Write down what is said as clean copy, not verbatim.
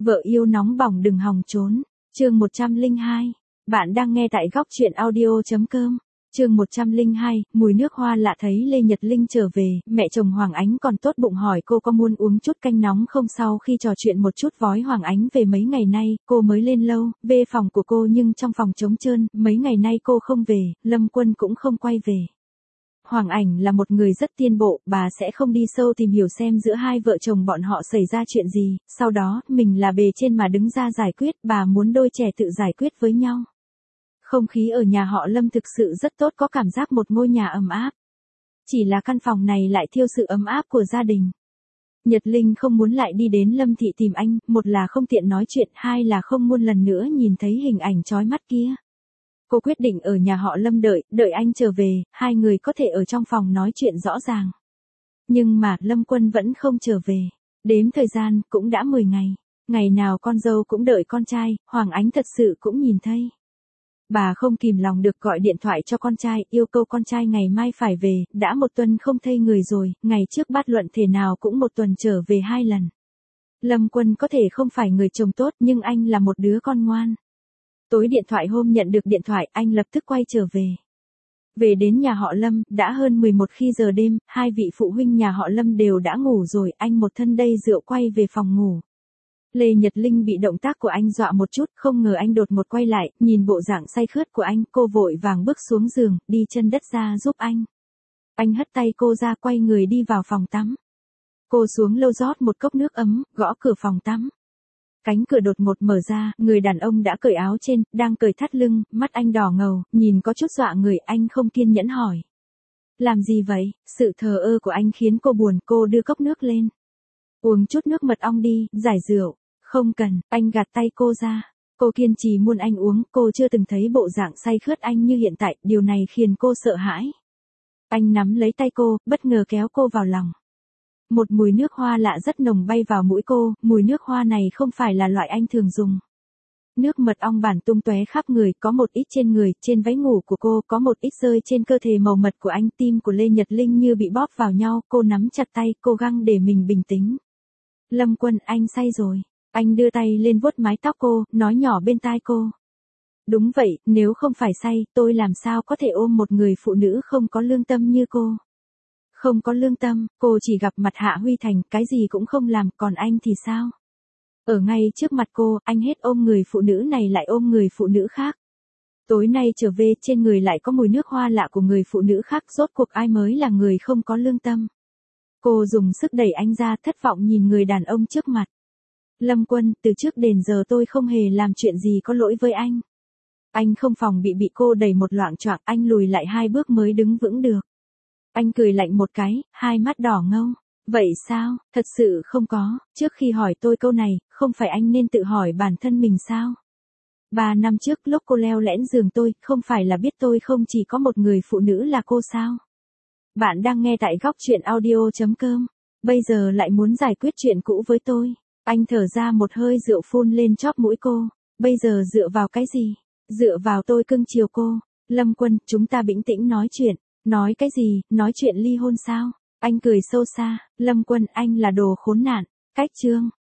Vợ yêu nóng bỏng đừng hòng trốn. Chương 102. Bạn đang nghe tại góc truyện audio.com. Chương 102, mùi nước hoa lạ thấy Lê Nhật Linh trở về, mẹ chồng Hoàng Ánh còn tốt bụng hỏi cô có muốn uống chút canh nóng không. Sau khi trò chuyện một chút vói Hoàng Ánh về mấy ngày nay, cô mới lên lâu, về phòng của cô nhưng trong phòng trống trơn, mấy ngày nay cô không về, Lâm Quân cũng không quay về. Hoàng Ảnh là một người rất tiên bộ, bà sẽ không đi sâu tìm hiểu xem giữa hai vợ chồng bọn họ xảy ra chuyện gì, sau đó, mình là bề trên mà đứng ra giải quyết, bà muốn đôi trẻ tự giải quyết với nhau. Không khí ở nhà họ Lâm thực sự rất tốt, có cảm giác một ngôi nhà ấm áp. Chỉ là căn phòng này lại thiếu sự ấm áp của gia đình. Nhật Linh không muốn lại đi đến Lâm Thị tìm anh, một là không tiện nói chuyện, hai là không muốn lần nữa nhìn thấy hình ảnh chói mắt kia. Cô quyết định ở nhà họ Lâm đợi anh trở về, hai người có thể ở trong phòng nói chuyện rõ ràng. Nhưng mà Lâm Quân vẫn không trở về. Đếm thời gian, cũng đã 10 ngày. Ngày nào con dâu cũng đợi con trai, Hoàng Ánh thật sự cũng nhìn thấy. Bà không kìm lòng được gọi điện thoại cho con trai, yêu cầu con trai ngày mai phải về, đã 1 tuần không thấy người rồi, ngày trước bát luận thể nào cũng 1 tuần trở về 2 lần. Lâm Quân có thể không phải người chồng tốt nhưng anh là một đứa con ngoan. Tối điện thoại hôm nhận được điện thoại, anh lập tức quay trở về. Về đến nhà họ Lâm, đã hơn 11 giờ đêm, hai vị phụ huynh nhà họ Lâm đều đã ngủ rồi, anh một thân đầy rượu quay về phòng ngủ. Lê Nhật Linh bị động tác của anh dọa một chút, không ngờ anh đột một quay lại, nhìn bộ dạng say khướt của anh, cô vội vàng bước xuống giường, đi chân đất ra giúp anh. Anh hất tay cô ra, quay người đi vào phòng tắm. Cô xuống lâu rót một cốc nước ấm, gõ cửa phòng tắm. Cánh cửa đột ngột mở ra, người đàn ông đã cởi áo trên, đang cởi thắt lưng, mắt anh đỏ ngầu, nhìn có chút dọa người, anh không kiên nhẫn hỏi. Làm gì vậy? Sự thờ ơ của anh khiến cô buồn, cô đưa cốc nước lên. Uống chút nước mật ong đi, giải rượu. Không cần, anh gạt tay cô ra. Cô kiên trì muốn anh uống, cô chưa từng thấy bộ dạng say khướt anh như hiện tại, điều này khiến cô sợ hãi. Anh nắm lấy tay cô, bất ngờ kéo cô vào lòng. Một mùi nước hoa lạ rất nồng bay vào mũi cô, mùi nước hoa này không phải là loại anh thường dùng. Nước mật ong bản tung tóe khắp người, có một ít trên người, trên váy ngủ của cô, có một ít rơi trên cơ thể màu mật của anh. Tim của Lê Nhật Linh như bị bóp vào nhau, cô nắm chặt tay, cố gắng để mình bình tĩnh. Lâm Quân, anh say rồi. Anh đưa tay lên vuốt mái tóc cô, nói nhỏ bên tai cô. Đúng vậy, nếu không phải say, tôi làm sao có thể ôm một người phụ nữ không có lương tâm như cô. Không có lương tâm, cô chỉ gặp mặt Hạ Huy Thành, cái gì cũng không làm, còn anh thì sao? Ở ngay trước mặt cô, anh hết ôm người phụ nữ này lại ôm người phụ nữ khác. Tối nay trở về, trên người lại có mùi nước hoa lạ của người phụ nữ khác, rốt cuộc ai mới là người không có lương tâm. Cô dùng sức đẩy anh ra, thất vọng nhìn người đàn ông trước mặt. Lâm Quân, từ trước đến giờ tôi không hề làm chuyện gì có lỗi với anh. Anh không phòng bị cô đẩy một loạng choạng, anh lùi lại 2 bước mới đứng vững được. Anh cười lạnh một cái, hai mắt đỏ ngầu. Vậy sao, thật sự không có, trước khi hỏi tôi câu này, không phải anh nên tự hỏi bản thân mình sao? 3 năm trước lúc cô leo lẽn giường tôi, không phải là biết tôi không chỉ có một người phụ nữ là cô sao? Bạn đang nghe tại góc truyện audio.com, bây giờ lại muốn giải quyết chuyện cũ với tôi. Anh thở ra một hơi rượu phun lên chóp mũi cô. Bây giờ dựa vào cái gì? Dựa vào tôi cưng chiều cô. Lâm Quân, chúng ta bình tĩnh nói chuyện. Nói cái gì? Nói chuyện ly hôn sao? Anh cười sâu xa. Lâm Quân, anh là đồ khốn nạn. Cách chương.